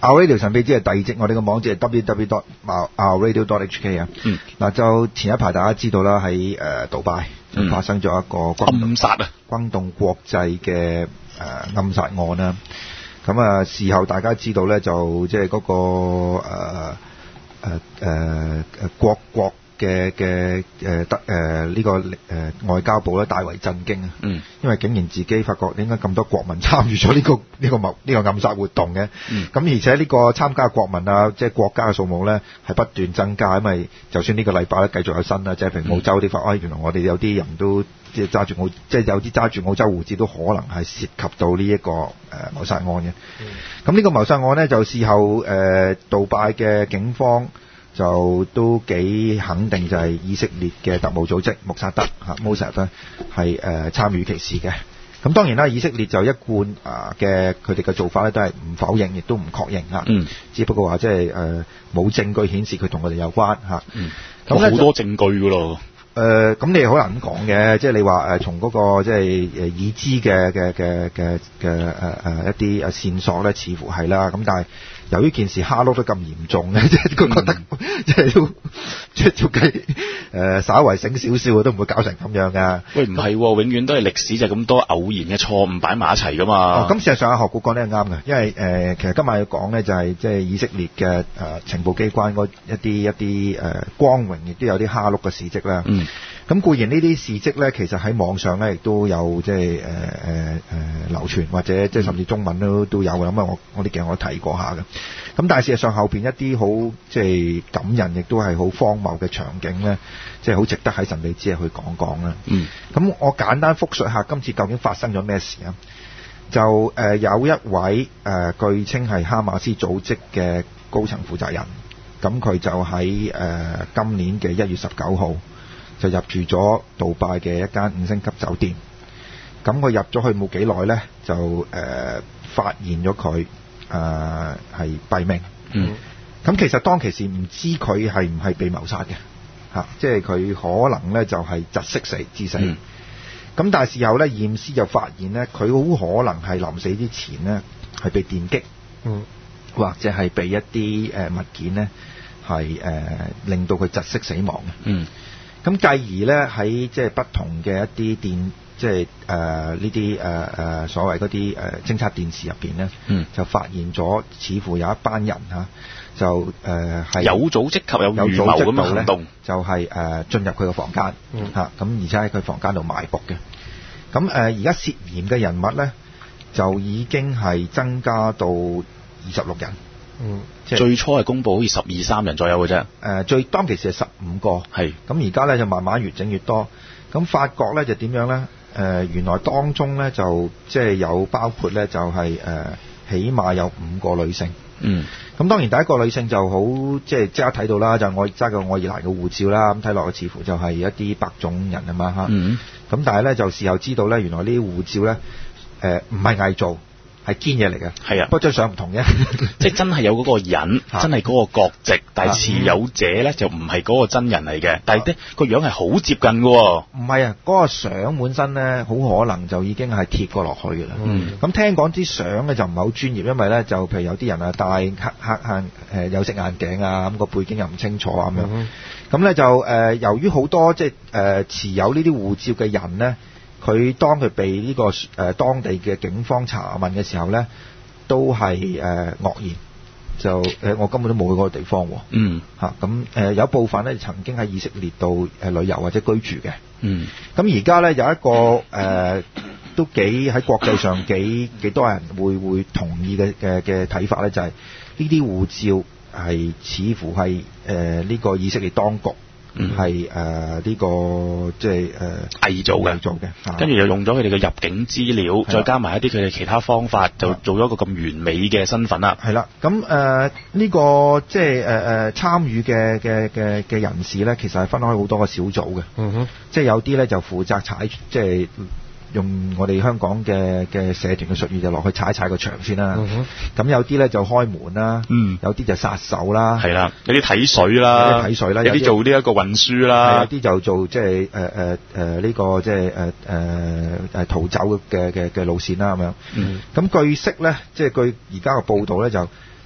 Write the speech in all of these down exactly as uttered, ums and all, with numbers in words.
Our Radio 神秘之夜第二節，我哋個網址係 double-u double-u double-u dot our radio dot h k 啊。嗯。嗱，就前一排大家知道啦，喺誒杜拜就發生咗一個暗殺啊， 轟動國際嘅誒暗殺案啦。咁啊，事後大家知道咧，就即係嗰個誒誒誒誒國國嘅嘅誒得誒呢個誒、呃、外交部咧大為震驚啊！嗯，因為竟然自己發覺點解咁多國民參與咗呢個呢、呢個謀呢、呢個暗殺活動嘅？嗯，咁而且呢個參加嘅國民啊，即係國家嘅數目咧係不斷增加，因為就算呢個禮拜咧繼續有新啦，即係譬如澳洲啲法，哎、嗯，原來我哋有啲人都即係揸住澳，即係有啲揸住澳洲護照都可能係涉及到呢、呢、一個誒、呃、謀殺案嘅。嗯，咁呢個謀殺案咧就事後誒、呃、杜拜嘅警方就都幾肯定，就係以色列嘅特務組織穆薩德嚇 Mossad 咧係誒參與其事嘅。咁當然啦，以色列就一貫啊嘅佢哋嘅做法咧都係唔否認，亦都唔確認嚇。嗯，只不過話即係誒冇證據顯示佢同我哋有關嚇。嗯， 咁好多證據噶咯。 誒咁你好難咁講嘅，即係你話誒從嗰個即係誒已知嘅嘅嘅嘅嘅誒誒一啲誒線索咧，似乎係啦。咁但係由於件事蝦碌得咁嚴重咧，即係佢覺得即係都即係照計誒稍為醒少少都唔會搞成咁樣噶。 喂，唔係、啊，永遠都係歷史就咁多偶然嘅錯誤擺埋一齊噶嘛。 哦，咁事實上阿學古講得係啱嘅，因為誒、呃、其實今日要講咧就係即係以色列嘅誒、呃、情報機關嗰一啲一啲誒、呃、光榮，亦都有啲蝦碌嘅事蹟啦。嗯。咁固然呢啲事蹟咧，其實喺網上咧亦都有即係誒誒誒流傳，或者即係甚至中文都都有嘅。咁啊，我我啲嘅我都睇過下嘅。咁但係事實上後邊一啲好即係感人，亦都係好荒謬嘅場景咧，即係好值得喺神秘之夜去講講啦。嗯。咁我簡單複述下今次究竟發生咗咩事啊？就誒、呃、有一位誒、呃、據稱係哈馬斯組織嘅高層負責人，咁佢就喺誒、呃、今年嘅一月十九號。就入住咗杜拜嘅一間五星級酒店，咁佢入咗去冇幾耐咧，就誒、呃、發現咗佢誒係斃命。嗯，咁其實當其時唔知佢係唔係被謀殺嘅嚇，即係佢可能咧就係窒息死致死。咁、嗯、但係事後咧驗屍就發現咧，佢好可能係臨死之前咧係被電擊，嗯，或者係被一啲誒、呃、物件咧係誒令到佢窒息死亡嘅。嗯。咁繼而咧喺即係不同嘅一啲電，即係誒呢啲誒誒所謂嗰啲誒偵察電視入邊咧，嗯，就發現咗似乎有一班人嚇、啊，就誒係、呃、有組織及有預謀咁嘅行動，就係、是、誒、呃、進入佢個房間嚇，咁、嗯啊、而且喺佢房間度埋伏嘅。咁誒而家涉嫌嘅人物咧，就已經係增加到二十六人。嗯，即係最初係公佈好似十二三人左右嘅啫。誒、 呃，最當其時係十五個，係咁而家咧就慢慢越整越多。咁發覺咧就點樣咧？誒、呃，原來當中咧就即係有包括咧就係、是、誒、呃，起碼有五個女性。嗯，咁當然第一個女性就好即係即刻睇到啦，就我揸個愛爾蘭嘅護照啦，咁睇落去似乎就係一啲白種人啊嘛嚇。嗯，咁但係咧就事後知道咧，原來呢啲護照咧誒唔係偽造。係堅嘢嚟嘅，係啊，不過張相唔同嘅， 即係真係有嗰個人，真係嗰個國籍，但係持有者咧就唔係嗰個真人嚟嘅，但係咧個樣係好接近嘅喎。 唔係啊，嗰、嗰個相本身咧，好可能就已經係貼過落去嘅啦。嗯，咁聽講啲相咧就唔係好專業，因為咧就譬如有啲人啊戴黑黑眼誒有色眼鏡啊，咁、個背景又唔清楚啊咁樣。咁、嗯、咧就誒、呃、由於好多即係誒、呃、持有呢啲護照嘅人咧。佢當佢被呢、這個誒、呃、當地嘅警方查問嘅時候咧，都係誒愕然，就誒、呃、我根本都冇去嗰個地方喎。嗯，嚇咁誒有部分咧曾經喺以色列度誒旅遊或者居住嘅。嗯，咁而家咧有一個誒、呃、都幾喺國際上幾幾多人會會同意嘅嘅嘅睇法咧，就係呢啲護照係似乎係誒呢個以色列當局。係誒呢個即係誒偽造嘅，偽造嘅，跟住又用咗佢哋嘅入境資料，再加埋一啲佢哋其他方法，就做咗一個咁完美嘅身份啦。 係啦，咁誒呢個即係誒誒參與嘅嘅嘅嘅人士咧，其實係分開好多個小組嘅。嗯哼，即係有啲咧就負責踩，即係用我哋香港嘅嘅社團嘅術語就落去踩一踩個牆先啦。咁、嗯、有啲咧就開門啦，嗯，有啲就殺手啦， 係啦，有啲睇水啦，有啲睇水啦，有啲做呢一個運輸啦， 有啲就做即係誒誒誒呢個即係誒誒誒逃走嘅嘅嘅路線啦咁樣。嗯，咁據悉咧，即係據而家嘅報道咧就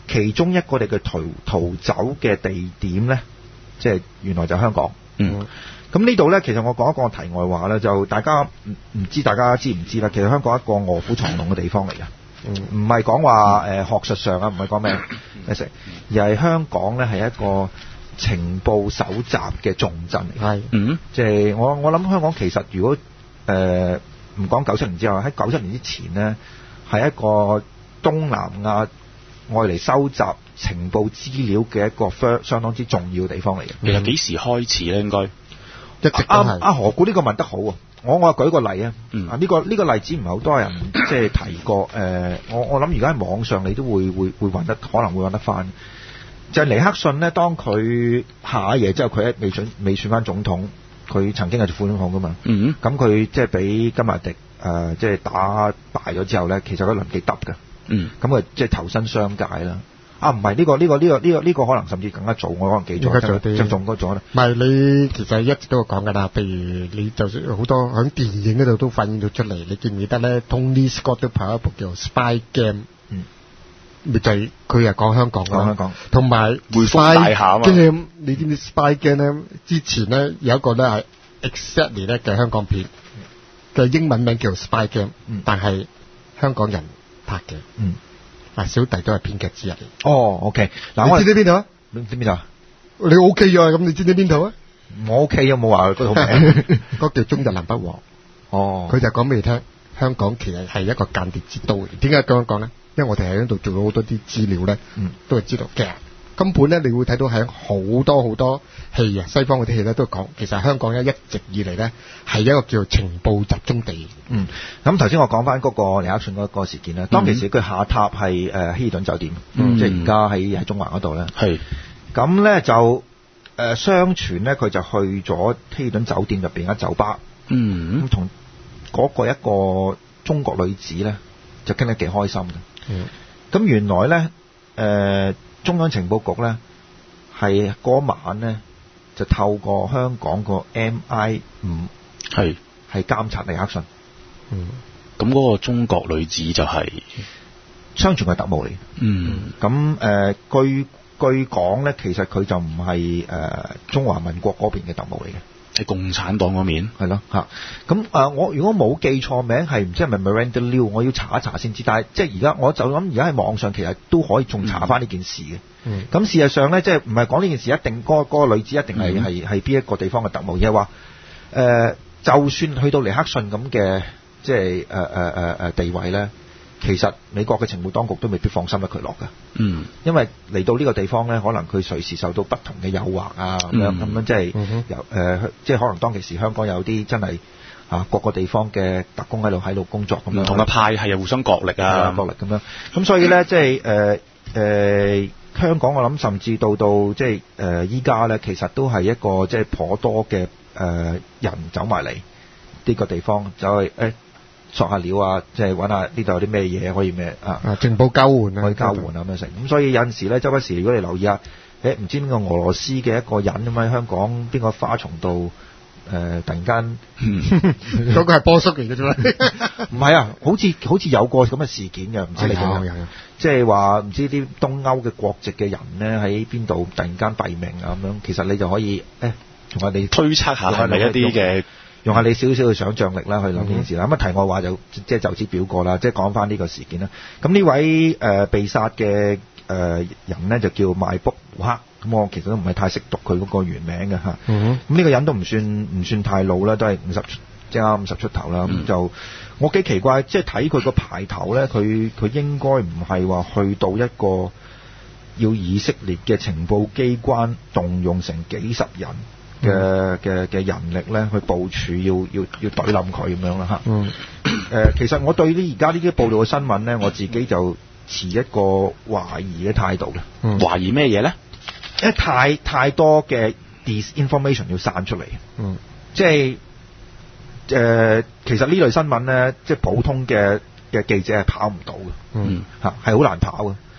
其中一個我哋嘅逃逃走嘅地點咧，即係原來就香港。 嗯。 咁呢度咧，其實我講一個題外話咧，就大家唔唔知大家知唔知啦？其實香港係一個臥虎藏龍嘅地方嚟嘅，唔係講話誒學術上啊，唔係講咩咩食，而係香港咧係一個情報搜集嘅重鎮嚟。 係， 嗯， 即係我我諗香港其實如果誒唔講九七年之後，喺九七年之前咧，係一個東南亞愛嚟收集情報資料嘅一個相相當之重要嘅地方嚟嘅。 其實幾時開始咧？應該一直都係。 阿何故呢個問得好啊！我我舉個例啊， 嗯、 啊呢、呢個呢、呢個例子唔係好多人即係提過。誒、呃，我我諗而家喺網上你都會會會揾得，可能會揾得翻。就係、尼克遜呢，當佢下野之後，佢未選未選翻總統，佢曾經係做副總統噶嘛。 嗯， 咁佢即係俾甘迺迪誒即係打敗咗之後咧，其實佢輪幾得㗎。 嗯， 咁佢即係投身商界啦。啊，唔係呢個呢、呢個呢、呢個呢、呢個呢、呢個可能甚至更加早，我可能記錯咗，就仲多咗啦。 唔係你其實一直都講㗎啦，譬如你就算好多喺電影嗰度都反映到出嚟，你記唔記得咧 Tony Scott 都拍一部叫《Spy Game》，嗯，咪就係佢係講香港講香港， 同埋匯豐大廈啊嘛。 Game，你知唔知 Spy Game 咧？之前咧有一個咧係 exactly 咧嘅香港片嘅英文名叫 Spy Game，嗯，但係香港人拍嘅，嗯。啊，小弟都係編劇之一嚟。 哦 ，OK， 嗱， 你知唔知邊度啊？ 你知邊度啊？ 你 OK 啊？咁你知唔知邊度啊？ 我 OK，有冇話嗰套名？ 嗰叫中日南北王。 哦， 佢就講俾你聽，香港其實係一個間諜之都嚟。點解咁樣講咧？因為我哋喺嗰度做咗好多啲資料咧，嗯，都係知道嘅。根本咧，你會睇到喺好多好多戲啊，西方嗰啲戲咧都講，其實香港咧一直以嚟咧係一個叫做情報集中地。 嗯，咁頭先我講翻嗰個尼克遜嗰個事件咧，當其時佢下榻係誒希爾頓酒店，嗯、即係而家喺喺中環嗰度咧。係，咁咧就誒、呃、相傳咧佢就去咗希爾頓酒店入邊嘅酒吧，嗯，咁同嗰個一個中國女子咧就傾得幾開心嘅。嗯，咁原來咧誒。呃中央情報局咧係嗰晚咧就透過香港個 M I 五係係監察尼克遜。 嗯，咁嗰個中國女子就係、是、 相傳係特務嚟。嗯，咁誒、呃、據據講咧，其實佢就唔係誒中華民國嗰邊嘅特務嚟嘅。 喺共產黨嗰面係咯嚇，咁啊、呃、我如果冇記錯名係唔知係咪 Miranda Liu，我要查一查先知。但係即係而家我就諗而家喺網上其實都可以仲查翻呢件事嘅。嗯，咁事實上咧，即係唔係講呢件事一定嗰、嗰個嗰個女子一定係係係邊一個地方嘅特務，而係話誒，就算去到尼克遜咁嘅即係誒誒誒誒地位咧。其實美國嘅情報當局都未必放心得佢落㗎，嗯，因為嚟到呢個地方咧，可能佢隨時受到不同嘅誘惑啊，咁、嗯、樣咁樣即係由誒，即係可能當其時香港有啲真係啊各個地方嘅特工喺度喺度工作咁樣，唔同嘅派系又互相角力啊，角力咁樣，咁所以咧即係誒誒香港我諗甚至到到即係誒依家咧，其實都係一個即係頗多嘅誒、呃、人走埋嚟呢個地方，就係誒。索下料啊，即係揾下呢度有啲咩嘢可以咩啊？啊，情報交換啊，可以交換啊咁樣成。咁所以有陣時咧，周不時如果你留意下，誒唔知邊個俄羅斯嘅一個人咁喺香港邊個花叢度誒，突然間嗰個係波叔嚟嘅啫嘛？唔係啊，好似好似有個咁嘅事件嘅，唔知你記唔記得？即係話唔知啲東歐嘅國籍嘅人咧喺邊度突然間斃命啊咁樣，其實你就可以誒同我哋推測下係咪一啲嘅。用下你少少嘅想像力啦，去諗呢件事啦。咁啊，題外話就即係就此表過啦。即係講翻呢個事件啦。咁呢位誒、呃、被殺嘅誒人咧就叫邁卜胡克。咁我其實都唔係太識讀佢嗰個原名嘅嚇。咁、嗯、呢個人都唔算唔算太老啦，都係五十即係啱五十出頭啦。咁、嗯、就我幾奇怪，即係睇佢個牌頭咧，佢佢應該唔係話去到一個要以色列嘅情報機關動用成幾十人嘅嘅嘅人力咧去部署，要要要懟冧佢咁樣啦嚇。嗯。誒、呃，其實我對呢而家呢啲報道嘅新聞咧，我自己就持一個懷疑嘅態度嘅。嗯。懷疑咩嘢咧？因為太太多嘅 disinformation 要散出嚟。嗯。即係誒、呃，其實呢類新聞咧，即係普通嘅嘅記者係跑唔到嘅。嗯。嚇，係好難跑嘅。誒、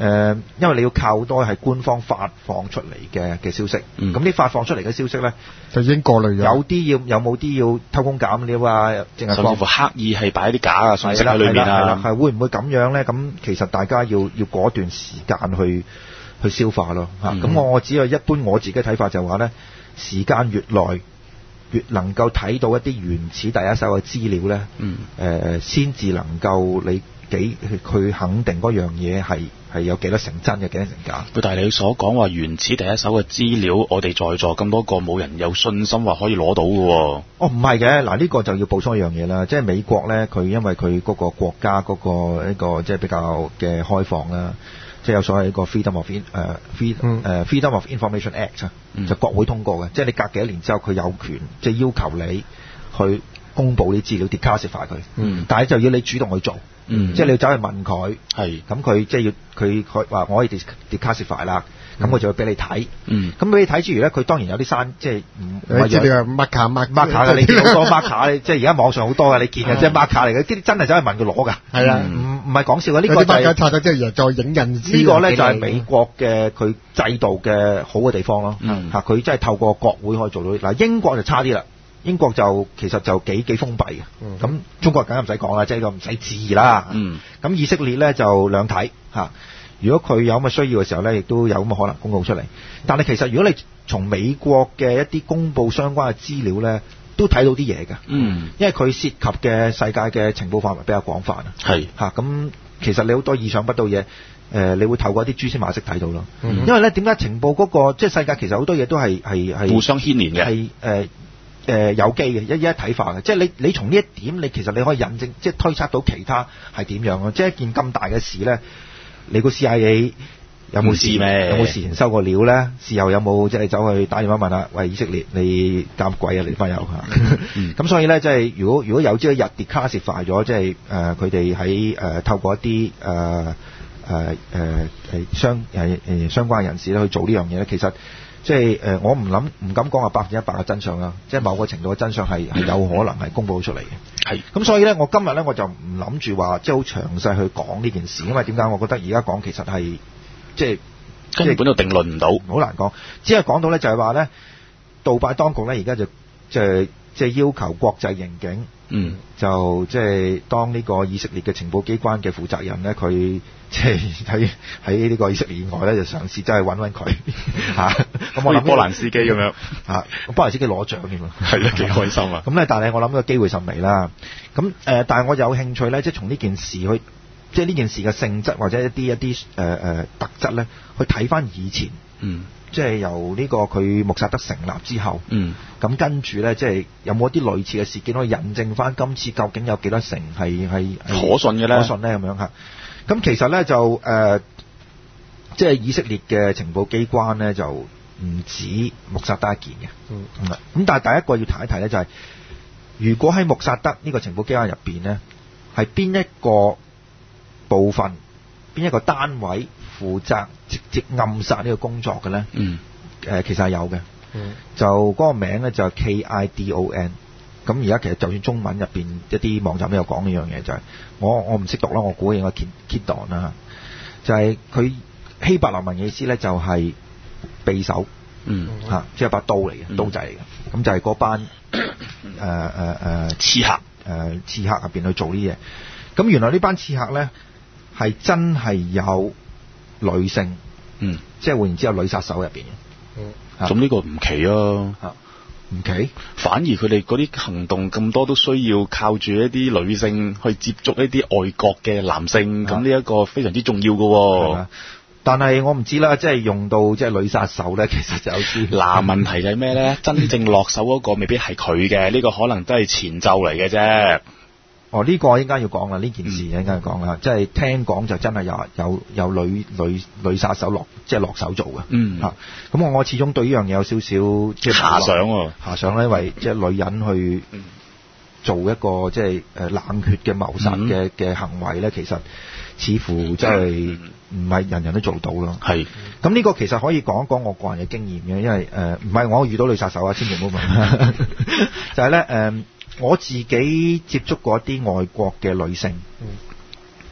呃，因為你要靠好多係官方發放出嚟嘅嘅消息，咁啲、嗯、發放出嚟嘅消息咧就已經過濾咗， 有啲要有冇啲要偷工減料啊，淨係甚至乎刻意係擺啲假嘅信息喺裏面啊， 係會唔會咁樣咧？咁其實大家要要嗰段時間去去消化咯嚇。咁、嗯、我我只有一般我自己睇法就係話咧，時間越耐越能夠睇到一啲原始第一手嘅資料咧，誒先至能夠你幾佢肯定嗰樣嘢係係有幾多成真嘅幾多成假。 但係你所講話原始第一手嘅資料，我哋在座咁多個冇人有信心話可以攞到嘅喎。 哦，唔係嘅，嗱呢個就要補充一樣嘢啦，即係美國咧，佢因為佢嗰個國家嗰個一個即係比較嘅開放啦。即係有所謂一個 Freedom of In 誒、uh, Free 誒、嗯 uh, Freedom of Information Act 啊、嗯，就國會通過嘅，即係你隔幾多年之後，佢有權即係要求你去公佈啲資料 declassify 佢，嗯，但係就要你主動去做，嗯，即係你要走去問佢，係，咁佢即係要佢佢話我可以 declassify 啦。咁我就會俾你睇，嗯，咁俾你睇之餘咧，佢當然有啲刪，即係唔係即係 mark 卡 mark mark 卡嘅，你見好多 mark 卡，即係而家網上好多嘅，你見嘅即係 mark 卡嚟嘅，啲真係走去問佢攞㗎，係啊，唔唔係講笑嘅，呢個就係 mark 卡拆咗之後再影印，呢個咧就係美國嘅佢制度嘅好嘅地方咯，嚇佢真係透過國會可以做到。嗱英國就差啲啦，英國就其實就幾幾封閉嘅，咁中國梗係唔使講啦，即係個唔使置疑啦，嗯，咁以色列咧就兩睇嚇。如果佢有咁嘅需要嘅時候咧，亦都有咁嘅可能公佈出嚟。但係其實如果你從美國嘅一啲公佈相關嘅資料咧，都睇到啲嘢㗎。嗯，因為佢涉及嘅世界嘅情報範圍比較廣泛啊。係嚇，咁其實你好多意想不到嘢，誒、呃，你會透過一啲蛛絲馬跡睇到咯。嗯、因為咧點解情報嗰、那個即係世界其實好多嘢都係係係互相牽連嘅， 係誒誒有機嘅，一一睇法嘅。即係你你從呢一點，你其實你可以引證，即係推測到其他係點樣咯。即係一件咁大嘅事咧。你個 C I A 有冇事咩？有冇事前收過料咧？事後有冇即係走去打電話問下，喂以色列你監鬼啊？你翻有嚇？咁、嗯、所以咧，即係如果如果有朝一日 declassify 咗，即係誒佢哋喺誒透過一啲誒誒誒誒相誒誒相關人士咧去做呢樣嘢咧，其實即係誒我唔諗唔敢講話百分之一百嘅真相啦，即係某個程度嘅真相係係有可能係公佈出嚟嘅。係，咁所以咧，我今日咧我就唔諗住話即係好詳細去講呢件事，因為點解？我覺得而家講其實係即係根本就定論唔到， 好難講。只係講到咧就係話咧，杜拜當局咧而家就即係即係要求國際刑警，嗯，就即係當呢個以色列嘅情報機關嘅負責人咧，佢即係喺喺呢個以色列以外咧，就嘗試真係揾揾佢嚇。咁我諗波蘭司機咁樣嚇，波蘭司機攞獎添啊， 係啊，幾開心啊！ 咁咧，但係我諗個機會甚微啦。咁誒、呃，但係我有興趣咧，即係從呢件事去，即係呢件事嘅性質或者一啲一啲誒誒特質咧，去睇翻以前，嗯，即係由呢個佢穆薩德成立之後，嗯，咁跟住咧，即係有冇一啲類似嘅事件可以印證翻今次究竟有幾多成係係可信嘅咧？ 可信咧咁樣嚇。咁其實咧就誒、呃，即係以色列嘅情報機關咧就唔止穆薩德一件嘅，嗯，咁、嗯、但係第一個要提一提咧就係、是，如果喺穆薩德呢個情報機關入邊咧，係邊一個部分、邊一個單位負責直接暗殺呢個工作嘅咧？嗯，誒、呃、其實係有嘅，嗯，就嗰個名咧就係 K I D O N。咁而家其實就算中文入邊一啲網站都有講呢樣嘢，就係、是、我我唔識讀啦，我估應該 Kidon 啦，就係佢希伯來文嘅意思咧，就係匕首，嗯嚇，即係把刀嚟嘅、嗯，刀仔嚟嘅。咁就係嗰班誒誒誒刺客誒刺客入邊去做呢嘢。咁原來呢班刺客咧係真係有女性，嗯，即係換言之有女殺手入邊嘅。 嗯，咁呢個唔奇啊。 嚇。唔奇， 反而佢哋嗰啲行動咁多都需要靠住一啲女性去接觸一啲外國嘅男性，咁呢一個非常之重要嘅、哦。 但係我唔知啦，即係用到即係女殺手咧，其實就有啲。 嗱，問題就係咩咧？真正落手嗰個未必係佢嘅，呢、這個可能都係前奏嚟嘅啫。 哦，呢、這個應該要講啦，呢件事應該要講啦，即、嗯、係、就是、聽講就真係有有有女女女殺手落即係落手做嘅。嗯，嚇、啊，咁我我始終對呢樣嘢有少少即係遐想喎， 遐想咧，因為即係女人去做一個即係誒冷血嘅謀殺嘅嘅、嗯、行為咧，其實似乎真係唔係人人都做到咯。係、嗯，咁呢個其實可以講一講我個人嘅經驗嘅，因為誒唔係我遇到女殺手啊，千祈唔好問，就係咧誒。我自己接觸過一啲外國嘅女性，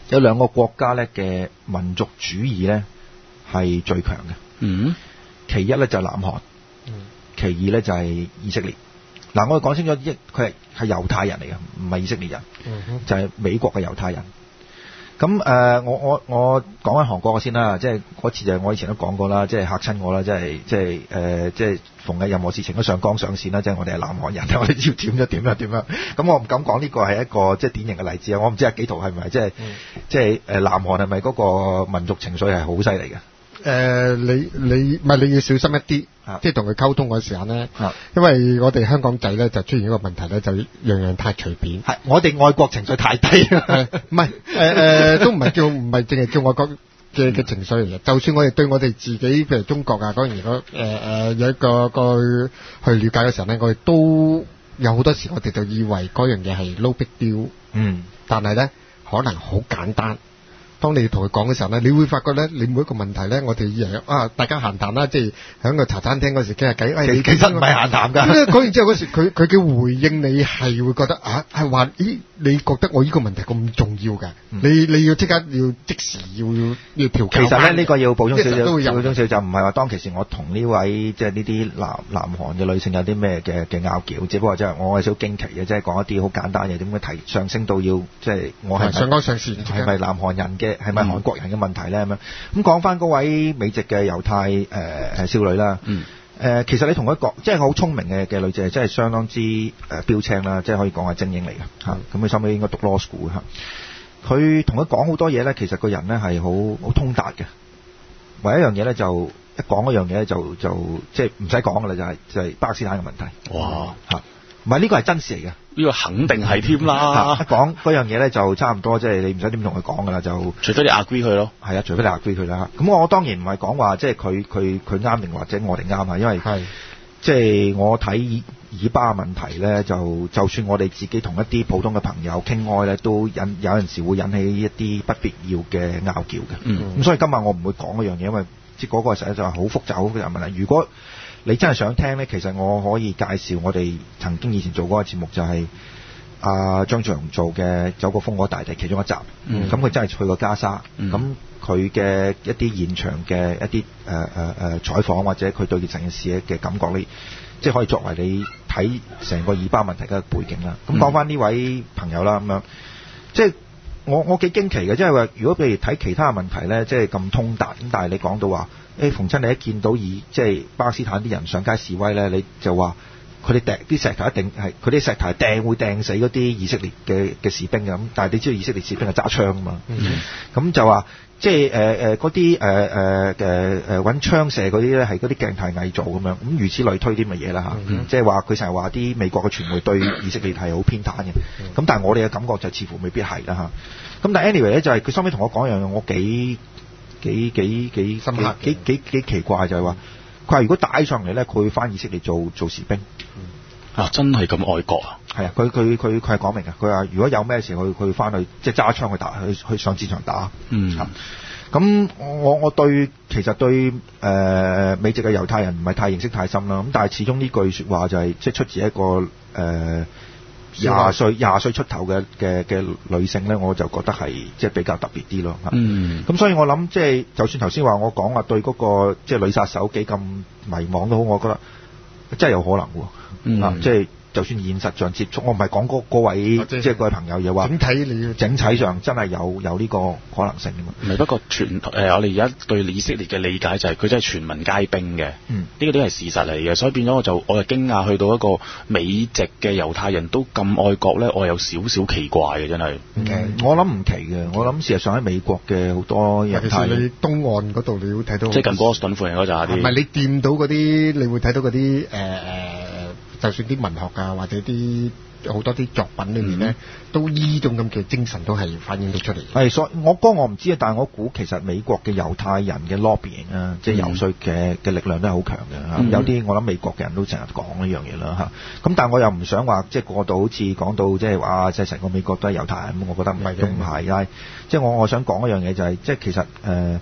有兩個國家咧嘅民族主義咧係最強嘅。 嗯， 其一咧就係南韓，其二咧就係以色列。嗱，我哋講清楚，一佢係係猶太人嚟嘅，唔係以色列人， 嗯、 就係、是、美國嘅猶太人。咁誒、呃，我我我講緊韓國嘅先啦，即係嗰次就係我以前都講過啦，即係嚇親我啦，即係即係誒、呃，即係逢嘅任何事情都上綱上線啦，即係我哋係南韓人，我哋要點就點啦，點樣。咁我唔敢講呢個係一個即係典型嘅例子啊，我唔知阿紀陶係咪即係、嗯、即係誒南韓係咪嗰個民族情緒係好犀利嘅？ 誒、呃，你你唔係你要小心一啲，即係同佢溝通嗰時間咧，因為我哋香港仔咧就出現一個問題咧，就樣樣太隨便。係我哋愛國情緒太低， 唔係誒誒，都唔係叫唔係淨係叫愛國嘅嘅情緒嚟嘅。就算我哋對我哋自己，譬如中國啊，嗰陣嗰誒誒有一個個去了解嘅時候咧，我哋都有好多時，我哋就以為嗰樣嘢係 no big deal，嗯，但係咧可能好簡單。當你同佢講嘅時候咧，你會發覺咧，你每一個問題咧，我哋以為啊，大家閒談啦，即係喺個茶餐廳嗰時傾下偈。哎， 其實唔係閒談㗎。 講完之後嗰時，佢佢嘅回應你係會覺得啊，係話咦，你覺得我呢個問題咁重要㗎？嗯、你你要即刻要即時要要要調教。 其實咧，呢、呢個要補充少少，補充少少就唔係話當其時我同呢位即係呢啲南南韓嘅女性有啲咩嘅嘅拗撬，只不過即係我係少驚奇嘅，即係講一啲好簡單嘅點解提上升到要即係我係上綱上線， 係咪南韓人嘅？係咪韓國人嘅問題咧？咁樣咁講翻嗰位美籍嘅猶太誒、呃、少女啦，誒、嗯呃、其實你同佢講，即係好聰明嘅嘅女仔，即係相當之誒標青啦，即係可以講係精英嚟嘅嚇。咁佢收尾應該讀 law school 嚇。佢同佢講好多嘢咧，其實個人咧係好好通達嘅。唯一一樣嘢咧就一講嗰樣嘢咧就就即係唔使講噶啦，就係、是、就係、是、巴勒斯坦嘅問題。哇嚇！唔係呢個係真事嚟嘅， 呢個肯定係添啦。 一講嗰樣嘢咧就差唔多，即係你唔使點同佢講噶啦，就除非你 agree 佢咯。係啊，除非你 agree 佢啦。咁我當然唔係講話即係佢佢佢啱定或者我哋啱啊，因為即係我睇以巴問題咧，就就算我哋自己同一啲普通嘅朋友傾開咧，都引有陣時會引起一啲不必要嘅拗撬嘅。咁、嗯、所以今日我唔會講嗰樣嘢，因為即係嗰個實際上係好複雜好複雜問題。如果你真係想聽咧，其實我可以介紹我哋曾經以前做過嘅節目，就係阿張志榮做嘅《走過烽火大地》其中一集。咁、嗯、佢真係去過加沙，咁佢嘅一啲現場嘅一啲誒誒誒採訪，或者佢對成件事嘅感覺，你即係可以作為你睇成個以巴問題嘅背景啦。咁講翻呢位朋友啦，咁樣即係我我幾驚奇嘅，即係話如果譬如睇其他嘅問題咧，即係咁通達，咁但係你講到話。誒逢親你一見到以即係巴勒斯坦啲人上街示威咧，你就話佢哋掟啲石頭一定係佢啲石頭係掟會掟死嗰啲以色列嘅嘅士兵嘅，咁但係你知道以色列士兵係揸槍啊嘛，咁、嗯、就話即係誒誒嗰啲誒誒誒誒揾槍射嗰啲咧係嗰啲鏡頭偽造咁樣，咁如此類推啲乜嘢啦嚇，即係話佢成日話啲美國嘅傳媒對以色列係好偏袒嘅，咁、嗯、但係我哋嘅感覺就似乎未必係啦嚇，咁但係 anyway 咧就係佢收尾同我講一樣嘢，我幾。幾幾幾深刻幾幾幾奇怪就係話，佢話如果打上嚟咧，佢會翻以色列做做士兵。 啊，真係咁愛國啊！ 係啊，佢佢佢佢係講明嘅。佢話如果有咩事，佢佢翻去即係揸槍去打，去去上戰場打。嗯。咁我我對其實對誒、呃、美籍嘅猶太人唔係太認識太深啦。咁但係始終呢句説話就係、是、即係出自一個誒。呃廿歲廿歲出頭嘅嘅嘅女性咧，我就覺得係即係比較特別啲咯。嗯，咁所以我諗即係就算頭先話我講話對嗰個即係女殺手幾咁迷惘都好，我覺得真係有可能喎。嗯，啊、即係。就算現實上接觸，我唔係講嗰嗰位、啊、即係嗰位朋友，又話整體你要整體上真係有有呢個可能性嘅嘛？ 唔係，不過全誒、呃、我哋而家對以色列嘅理解就係佢真係全民皆兵嘅，嗯，呢個都係事實嚟嘅，所以變咗我就我就驚訝去到一個美籍嘅猶太人都咁愛國咧，我有少少奇怪嘅真係。 嗯嗯、我諗唔奇嘅，我諗事實上喺美國嘅好多猶太人， 尤其是你東岸嗰度你會睇到， 即係近波士頓附近嗰扎啲， 唔係你掂到嗰啲，你會睇到嗰啲誒誒。就算啲文學啊，或者啲好多啲作品裏面咧、嗯，都依種咁嘅精神都係反映到出嚟。 係，所以我哥我唔知啊，但係我估其實美國嘅猶太人嘅 lobbying 啊，即係游說嘅嘅力量都係好強嘅、嗯。有啲我諗美國嘅人都成日講呢樣嘢啦嚇。咁但係我又唔想話即係過度好似講到即係話即係成個美國都係猶太人咁，我覺得唔係都唔係。但係即係我我想講一樣嘢就係、是、即係其實誒。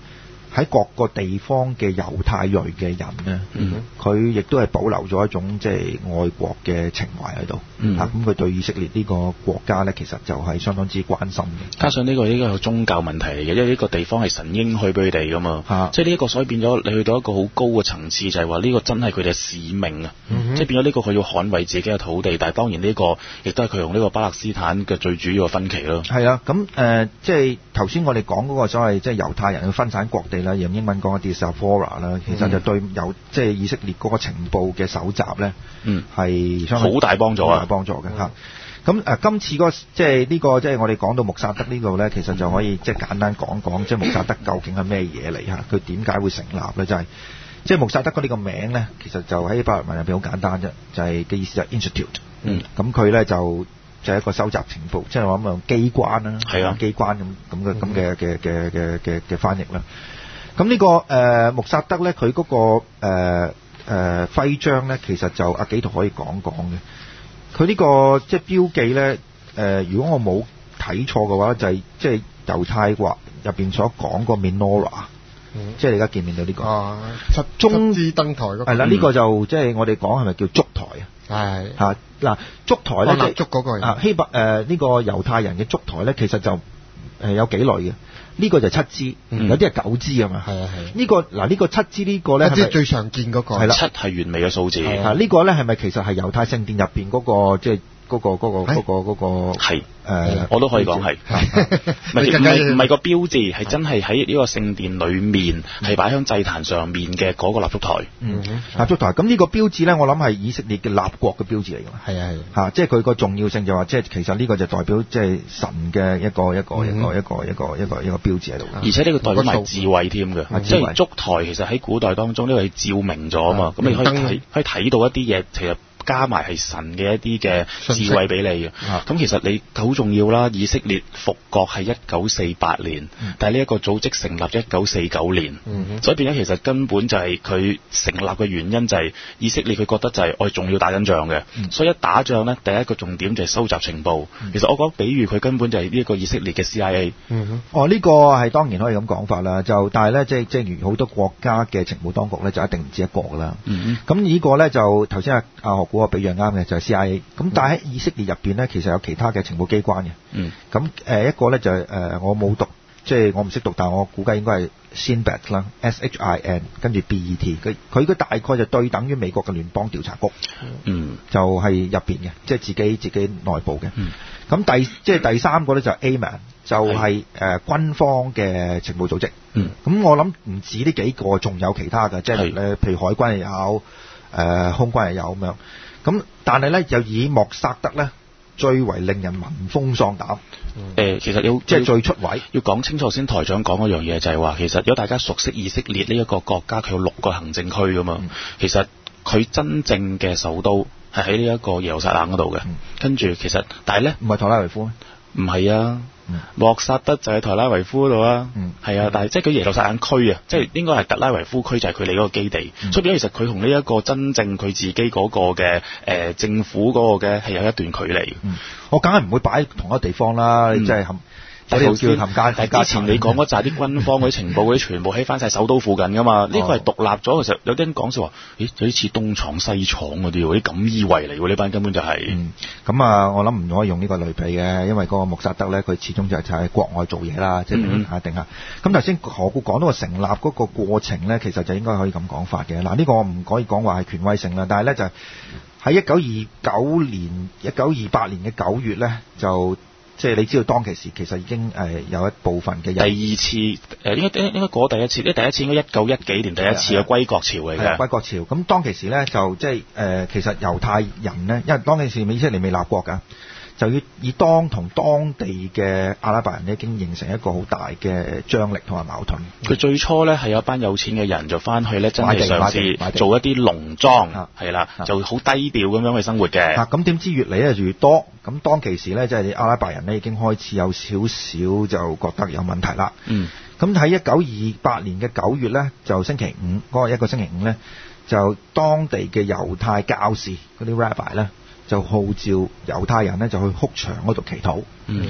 喺各個地方嘅猶太裔嘅人咧，佢亦都係保留咗一種即係愛國嘅情懷喺度。嚇咁佢對以色列呢個國家咧，其實就係相當之關心嘅。 加上呢個呢個係宗教問題嚟嘅，因為呢個地方係神應許俾佢哋噶嘛。啊、即係呢一個所以變咗你去到一個好高嘅層次，就係話呢個真係佢哋嘅使命啊！嗯、即係變咗呢個佢要捍衛自己嘅土地，但係當然呢個亦都係佢同呢個巴勒斯坦嘅最主要嘅分歧咯。係啊，咁誒、呃、即係頭先我哋講嗰個所謂即係猶太人去分散各地啦，用英文講嘅 diaspora 啦，其實就對有即係以色列嗰個情報嘅搜集咧，嗯，係好大幫助啊， 好大幫助嘅嚇。咁誒、呃，今次嗰、那個、即係呢、這個即係我哋講到穆薩德呢個咧，其實就可以即係簡單講講，即係穆薩德究竟係咩嘢嚟嚇？佢點解會成立咧？就係、是、即係穆薩德嗰呢個名咧，其實就喺希伯來文入邊好簡單啫，就係、是、嘅意思就係 institute。嗯，咁佢咧就就係、是、一個收集情報，即係我諗用機關啦，係啊，機關咁咁嘅咁嘅嘅嘅嘅嘅嘅翻譯啦。咁呢、這個誒、呃、穆薩德咧，佢嗰、那個誒誒、呃呃、徽章咧，其實就阿紀陶可以講講嘅。佢呢、這個即係標記咧，誒、呃，如果我冇睇錯嘅話，就係、是、即係猶太話入邊所講個 menorah，、嗯、即係你而家見面到呢、這個啊，七中支燈台嗰個係啦，呢、這個就即係我哋講係咪叫燭台啊？係嚇嗱，燭台咧， 蠟燭嗰個啊希伯誒呢個猶太人嘅燭台咧，其實就誒有幾類嘅。呢個就七支，嗯、有啲係九支啊嘛。係啊係。呢、這個嗱呢、這個七支呢個咧， 七支最常見嗰個。 係啦， 七係完美嘅數字。 啊，這個、呢個咧係咪其實係猶太聖殿入邊嗰個即係嗰個嗰、那個嗰、那個嗰、那個係誒？ 呃、我都可以講係。唔係唔係唔係個標誌，係真係喺呢個聖殿裏面係擺喺祭壇上面嘅嗰個蠟燭台。 嗯哼，蠟燭台。咁呢個標誌咧，我諗係以色列嘅立國嘅標誌嚟㗎嘛。係啊係。嚇，即係佢個重要性就話，即係其實呢個就代表即係神嘅一個一個、嗯、一個一個一個一個一個標誌喺度。 而且呢個代表埋智慧添嘅，即係燭台其實喺古代當中呢個係照明咗啊嘛，咁你可以睇可以睇到一啲嘢，其實。加埋係神嘅一啲嘅智慧俾你嘅，咁其實你好重要啦。以色列復國係一九四八年，嗯、但係呢一個組織成立一九四九年，嗯、所以變咗其實根本就係佢成立嘅原因就係以色列佢覺得就係我哋仲要打緊仗嘅，嗯、所以一打仗呢，第一個重點就係收集情報。嗯、其實我講比喻佢根本就係呢一個以色列嘅 C I A。 嗯、哦，呢、呢個係當然可以咁講法啦。就但係呢，即係即係如好多國家嘅情報當局呢，就一定唔止一個㗎啦。咁呢、嗯、個呢，就頭先阿阿何古個比喻啱嘅，就係、是、C I A。咁但係喺以色列入邊呢，其實有其他嘅情報機關嘅。嗯。咁誒、呃、一個呢，就係、是、誒、呃、我冇讀，即係我唔識讀，但係我估計應該係 Shin-Bet 啦 ，S H I N 跟住 B E T。佢佢個大概就對等於美國嘅聯邦調查局。嗯。就係入邊嘅，即係自己自己內部嘅。嗯。咁第即係第三個呢，就係 A-Man，就係、是、誒、呃、軍方嘅情報組織。嗯。咁我諗唔止呢幾個，仲有其他嘅，即係誒譬如海軍又有，誒、呃、空軍又有咁樣。咁但係咧，就以莫薩德咧最為令人聞風喪膽。誒、 嗯，其實要即係最出位， 要講清楚先。台長講嗰樣嘢就係話，其實如果大家熟悉以色列呢一個國家，佢有六個行政區噶嘛。嗯、其實佢真正嘅首都係喺呢一個耶路撒冷嗰度嘅。嗯、跟住其實，但係咧，唔係特拉維夫咩？唔係啊。莫薩德就喺特拉維夫嗰度啊，係、嗯、啊，但係即係佢耶路撒冷區啊，即係應該係特拉維夫區就係佢哋嗰個基地，嗯、所以其實佢同呢一個真正佢自己嗰個嘅誒、呃、政府嗰個嘅係有一段距離。嗯、我梗係唔會擺喺同一個地方啦，即係、嗯但係之前你講嗰扎啲軍方嗰啲情報嗰啲，全部喺翻晒首都附近噶嘛？呢、哦、個係獨立咗嘅時候，有啲人講笑話，咦，有啲似東廠西廠嗰啲喎，啲咁以為嚟喎，呢班根本就係、是。咁、嗯、啊，我諗唔可以用呢個類比嘅，因為嗰個穆薩德咧，佢始終就係喺國外做嘢啦，即係下定下。咁頭先何故講到個成立嗰個過程咧，其實就應該可以咁講法嘅。嗱，呢個我唔可以講話係權威性啦，但係咧就係喺一九二九年、一九二八年嘅九月咧就。即係你知道當其時其實已經誒有一部分嘅人第二次誒、呃、應該應該過第一次，呢第一次應該一九一幾年第一次嘅歸國潮嚟嘅。歸國潮咁當其時咧就即係誒其實猶太人咧，因為當其時以色列未立國㗎，就要以當同當地嘅阿拉伯人咧，已經形成一個好大嘅張力同埋矛盾。佢最初咧係有一班有錢嘅人就翻去咧，真係嘗試做一啲農莊，係啦，就好低調咁樣去生活嘅。咁點知越嚟咧就越多，咁當其時咧即係阿拉伯人咧已經開始有少少就覺得有問題啦。嗯，咁喺一九二八年嘅九月咧，就星期五嗰個一個星期五咧，就當地嘅猶太教士嗰啲 rabbi 咧。就號召猶太人咧就去哭牆嗰度祈禱。嗯，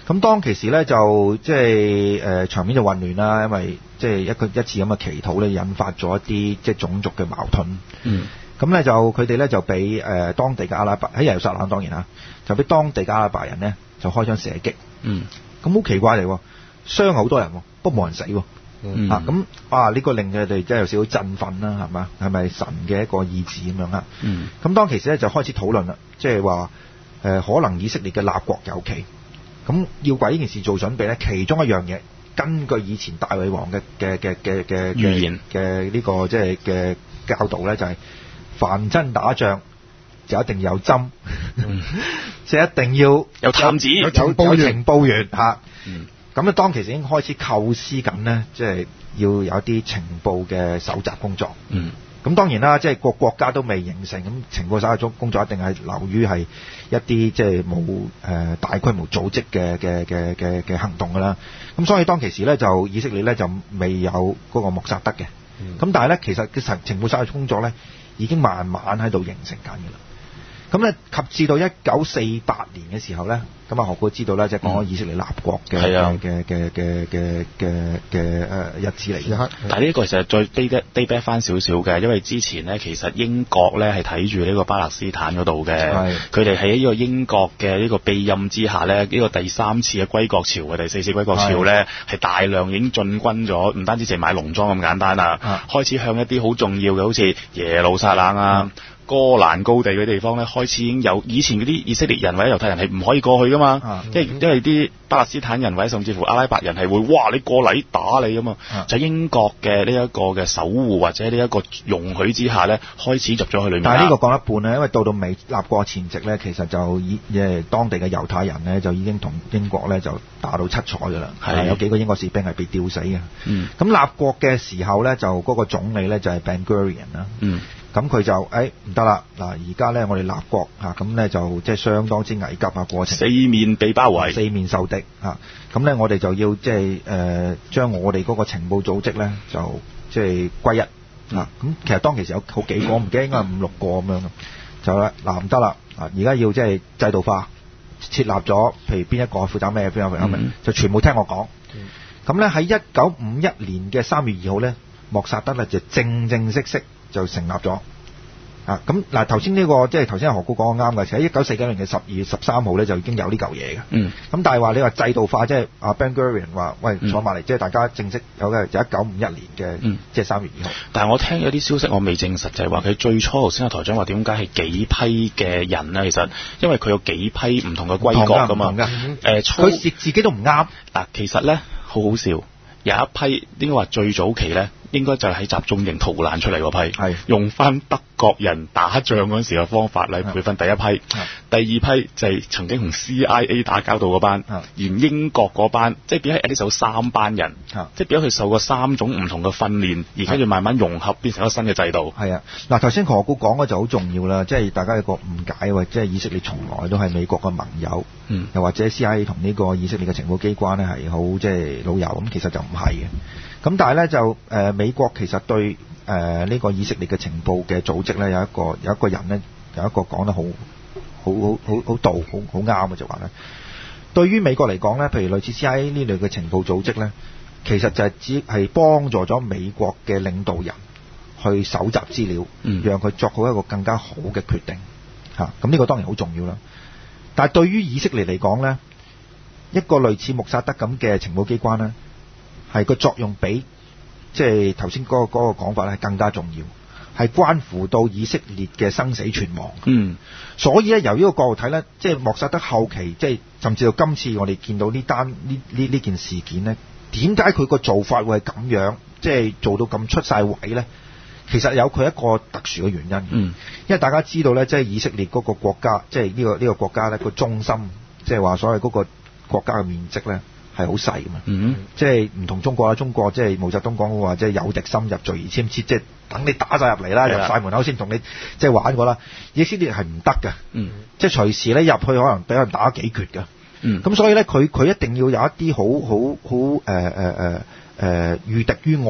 咁當其時咧就即係誒場面就混亂啦，因為即係一個一次咁嘅祈禱咧，引發咗一啲即係種族嘅矛盾。 嗯。 咁咧就佢哋咧就俾誒、呃、當地嘅阿拉伯喺耶路撒冷當然啦，就俾當地嘅阿拉伯人咧就開槍射擊。 嗯。 咁好奇怪嚟喎，傷好多人喎，不過冇人死喎。 嗯。 啊咁啊呢、呢個令佢哋即係有少少振奮啦，係嘛？係咪神嘅一個意志咁樣啊？ 嗯。 咁當其時咧就開始討論啦，即係話誒可能以色列嘅立國有期。咁要為呢件事做準備咧，其中一樣嘢，根據以前大衛王嘅嘅嘅嘅嘅預言嘅呢個即係嘅教導咧，就係、是、凡真打仗就一定有針，即係、嗯、一定要有探子、 有情報員、有情報員嚇。 嗯， 咁咧當其時已經開始構思緊呢，即、就、係、是、要有啲情報嘅搜集工作。 嗯。 咁當然啦，即係個國家都未形成，咁情報搜集工作一定係流於係一啲即係冇誒大規模組織嘅嘅嘅嘅嘅行動㗎啦。咁所以當其時咧，就以色列咧就未有嗰個莫薩德嘅。咁、嗯、但係咧，其實嘅情報搜集工作咧已經慢慢喺度形成緊㗎啦。咁咧及至到一九四八年嘅時候咧，咁啊何故知道咧，即係講緊以色列立國嘅嘅嘅嘅嘅嘅嘅嘅誒日子嚟。 但係呢個其實再 date date back 翻少少嘅，因為之前咧其實英國咧係睇住呢個巴勒斯坦嗰度嘅，佢哋喺呢個英國嘅呢個庇蔭之下咧，呢、呢個第三次嘅歸國潮嘅第四次歸國潮咧係大量已經進軍咗，唔單止淨係買農莊咁簡單啊，開始向一啲好重要嘅，好似耶路撒冷啊。嗯哥蘭高地嘅地方咧，開始已經有以前嗰啲以色列人或者猶太人係唔可以過去噶嘛，啊、因為因為啲巴勒斯坦人或者甚至乎阿拉伯人係會，哇！你過嚟打你噶嘛，啊、就英國嘅呢一個嘅守護或者呢一個容許之下咧，開始入咗去裏面。 但係呢個講一半咧，因為到到未立國前夕咧，其實就以誒當地嘅猶太人咧就已經同英國咧就打到七彩噶啦，係有幾個英國士兵係被吊死嘅。嗯，咁立國嘅時候咧，就嗰個總理咧就係 Ben Gurion 啦。嗯。咁佢就誒唔得啦，嗱而家咧我哋立國嚇，咁、啊、咧就即係相當之危急啊過程， 四面被包圍， 四面受敵嚇，咁、啊、咧我哋就要即係誒將我哋嗰個情報組織咧就即係歸一嚇，咁、啊、其實當其時有好幾個，唔記得應該係五六個咁樣，就咧嗱唔得啦，啊而家要即係制度化，設立咗譬如邊一個負責咩，邊個負責咩，嗯、就全部聽我講。咁咧喺一九五一年嘅三月二號咧，莫薩德咧就正正式式就成立咗啊！咁嗱，頭先呢個即係頭先阿何故講得啱嘅，其實喺一九四九年嘅十二月十三號咧就已經有呢嚿嘢嘅。嗯。咁但係話你話制度化，即係阿 Ben Gurion 話，喂坐埋嚟，即係大家正式有嘅就一九五一年嘅，嗯、即係三月二號。但係我聽有啲消息我未證實，就係話佢最初頭先阿台長話點解係幾批嘅人咧？其實因為佢有幾批唔同嘅歸國㗎嘛。唔同㗎。誒，佢自自己都唔啱。嗱，其實咧好好笑，有一批應該話最早期咧。應該就係喺集中營逃難出嚟嗰批，係用翻德國人打仗嗰陣時嘅方法嚟培訓第一批，第二批就係曾經同 C I A 打交道嗰班，而英國嗰班，即係變咗喺呢首三班人，即係變咗佢受過三種唔同嘅訓練，而跟住慢慢融合變成一個新嘅制度。係啊，嗱頭先何故講嘅就好重要啦，即係大家有個誤解喎，即係以色列從來都係美國嘅盟友，嗯、又或者 C I A 同呢個以色列嘅情報機關咧係好即係老友，咁其實就唔係嘅。咁但係咧就誒、呃、美國其實對誒呢、呃這個以色列嘅情報嘅組織咧有一個有一個人咧有一個講得好好好好好道好好啱嘅就話咧，對於美國嚟講咧，譬如類似 C I A 呢類嘅情報組織咧，其實就係只係幫助咗美國嘅領導人去搜集資料，嗯、讓佢作好一個更加好嘅決定嚇。咁、啊、呢個當然好重要啦。但係對於以色列嚟講咧，一個類似穆薩德咁嘅情報機關咧，係個作用比即係頭先嗰個嗰個講法咧係更加重要，係關乎到以色列嘅生死存亡。嗯，所以咧由呢個角度睇咧，即係莫薩德後期，即係甚至到今次我哋見到呢單呢呢呢件事件咧，點解佢個做法會係咁樣，即係做到咁出晒位咧？其實有佢一個特殊嘅原因。嗯，因為大家知道咧，即係以色列嗰個國家，即係呢個呢個國家咧個中心，即係話所謂嗰個國家嘅面積咧。係好細㗎嘛，嗯、即係唔同中國啦。中國即係毛澤東講話，即係有敵深入，罪而遷之，即係等你打晒入嚟啦，入晒門口先同你即係玩過啦。以色列係唔得㗎，嗯、即係隨時咧入去可能俾人打幾決㗎。咁、嗯、所以咧，佢佢一定要有一啲好好好誒誒誒誒禦敵於外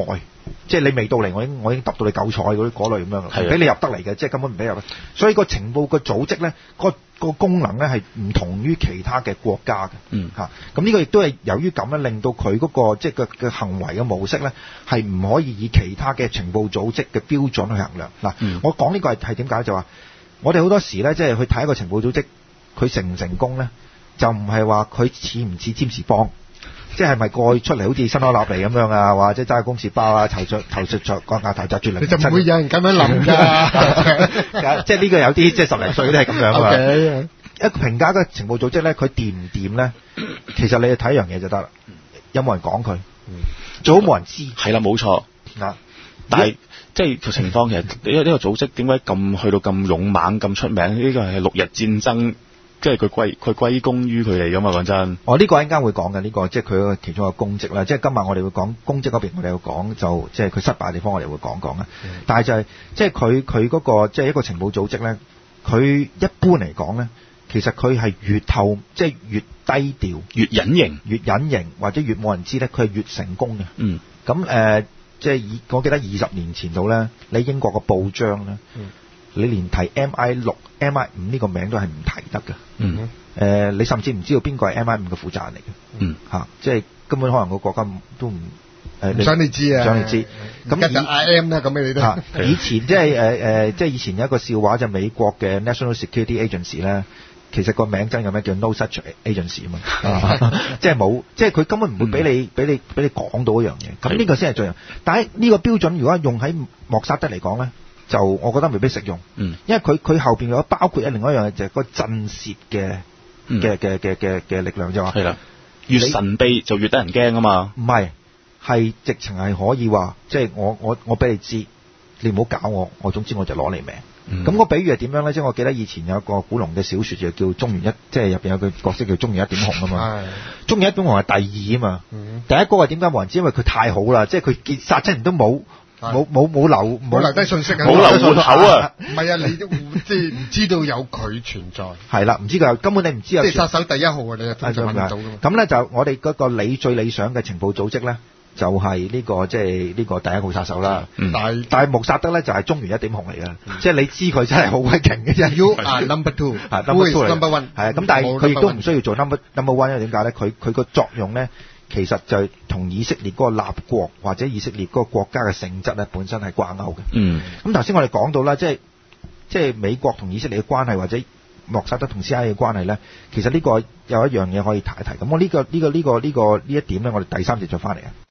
即係你未到嚟，我已經我已經揼到你九彩嗰啲嗰類咁樣，俾你入得嚟嘅，即係根本唔俾入。所以個情報嘅組織咧，個個功能咧係唔同於其他嘅國家嘅。 嗯， 嚇，咁呢個亦都係由於咁咧，令到佢嗰個即係嘅嘅行為嘅模式咧，係唔可以以其他嘅情報組織嘅標準去衡量。嗱、嗯，我講呢個係係點解就話，我哋好多時咧，即係去睇一個情報組織，佢成唔成功咧，就唔係話佢似唔似占士邦。即係咪過出嚟好似新可立尼咁樣啊？或者揸公事包啊，頭著頭著著個額頭紮住零，你就唔會有人咁樣諗㗎。 即係呢個有啲即係十零歲都係咁樣啊。 Okay. 一個評價嘅情報組織咧，佢掂唔掂咧？其實你睇一樣嘢就得啦。有冇人講佢？最好冇人知。 係啦，冇錯。嗱，但係即係個情況其實呢個呢個組織點解咁去到咁勇猛咁出名？呢個係六日戰爭。即係佢歸佢歸功於佢哋噶嘛，講真。哦，呢、這個一陣間會講嘅，呢、這個即係佢其中一個功績啦。即係今日我哋會講功績嗰邊，我哋會講就即係佢失敗嘅地方，我哋會講講啦。嗯、但係就係、是、即係佢佢嗰個即係一個情報組織咧，佢一般嚟講咧，其實佢係越透即係越低調、越隱形、 越隱形或者越冇人知咧，佢係越成功嘅。 嗯。 咁誒、呃，即係以我記得二十年前度咧，你英國個報章咧。嗯。你連提 M I 六、M I 五呢個名都係唔提得嘅。 嗯。 誒、呃，你甚至唔知道邊個係 M I 五嘅負責人嚟嘅。 嗯。 嚇、啊，即係根本可能個國家都唔誒， 唔想你知啊。 唔想你知。咁跟住 I M 啦，咁你都。 嚇，以前即係誒誒，即係以前有一個笑話，就係、美國嘅 National Security Agency 咧，其實個名真係咩叫 No Such Agency 啊嘛。即係冇，即係佢根本唔會俾你俾、嗯、你俾你講到一樣嘢。咁呢個先係最。但係呢個標準如果用喺莫薩德嚟講咧，就我覺得未必適用，嗯，因為佢佢後邊有包括有另外一樣嘢，就係個震懾嘅嘅嘅嘅嘅嘅力量，就話係啦， 越神秘就越得人驚啊嘛， 唔係，係直情係可以話，即係我我我俾你知，你唔好搞我，我總之我就攞你命。咁、嗯、個比喻係點樣咧？即係我記得以前有一個古龍嘅小說就叫中原一，即係入邊有個角色叫中原一點紅啊嘛，中原一點紅係第二啊嘛，嗯、第一個係點解冇人知？因為佢太好啦，即係佢結殺親人都冇。冇冇冇留冇留低信息啊！ 冇留戶口啊！ 唔係啊，你都即係唔知道有佢存在。 係啦，唔知佢根本你唔知有。 即係殺手第一號啊！你通常揾唔到㗎嘛。 咁咧就我哋嗰個理最理想嘅情報組織咧，就係、是、呢、這個即係呢個第一號殺手啦。嗯、但係但係穆薩德咧就係中原一點紅嚟嘅，即、嗯、係、就是、你知佢真係好鬼勁嘅啫。You are number two， 係 number two 嚟。 number one 係啊，咁但係佢亦都唔需要做 number number one，因為點解咧？佢佢個作用咧。其實就係同以色列嗰個立國或者以色列嗰個國家嘅性質咧，本身係掛鈎嘅。嗯。咁頭先我哋講到啦，即係即係美國同以色列嘅關係，或者莫薩德同 C I A 嘅關係咧，其實呢個有一樣嘢可以提一提。咁我呢個呢個呢個呢個呢一點咧，我哋第三節再翻嚟啊。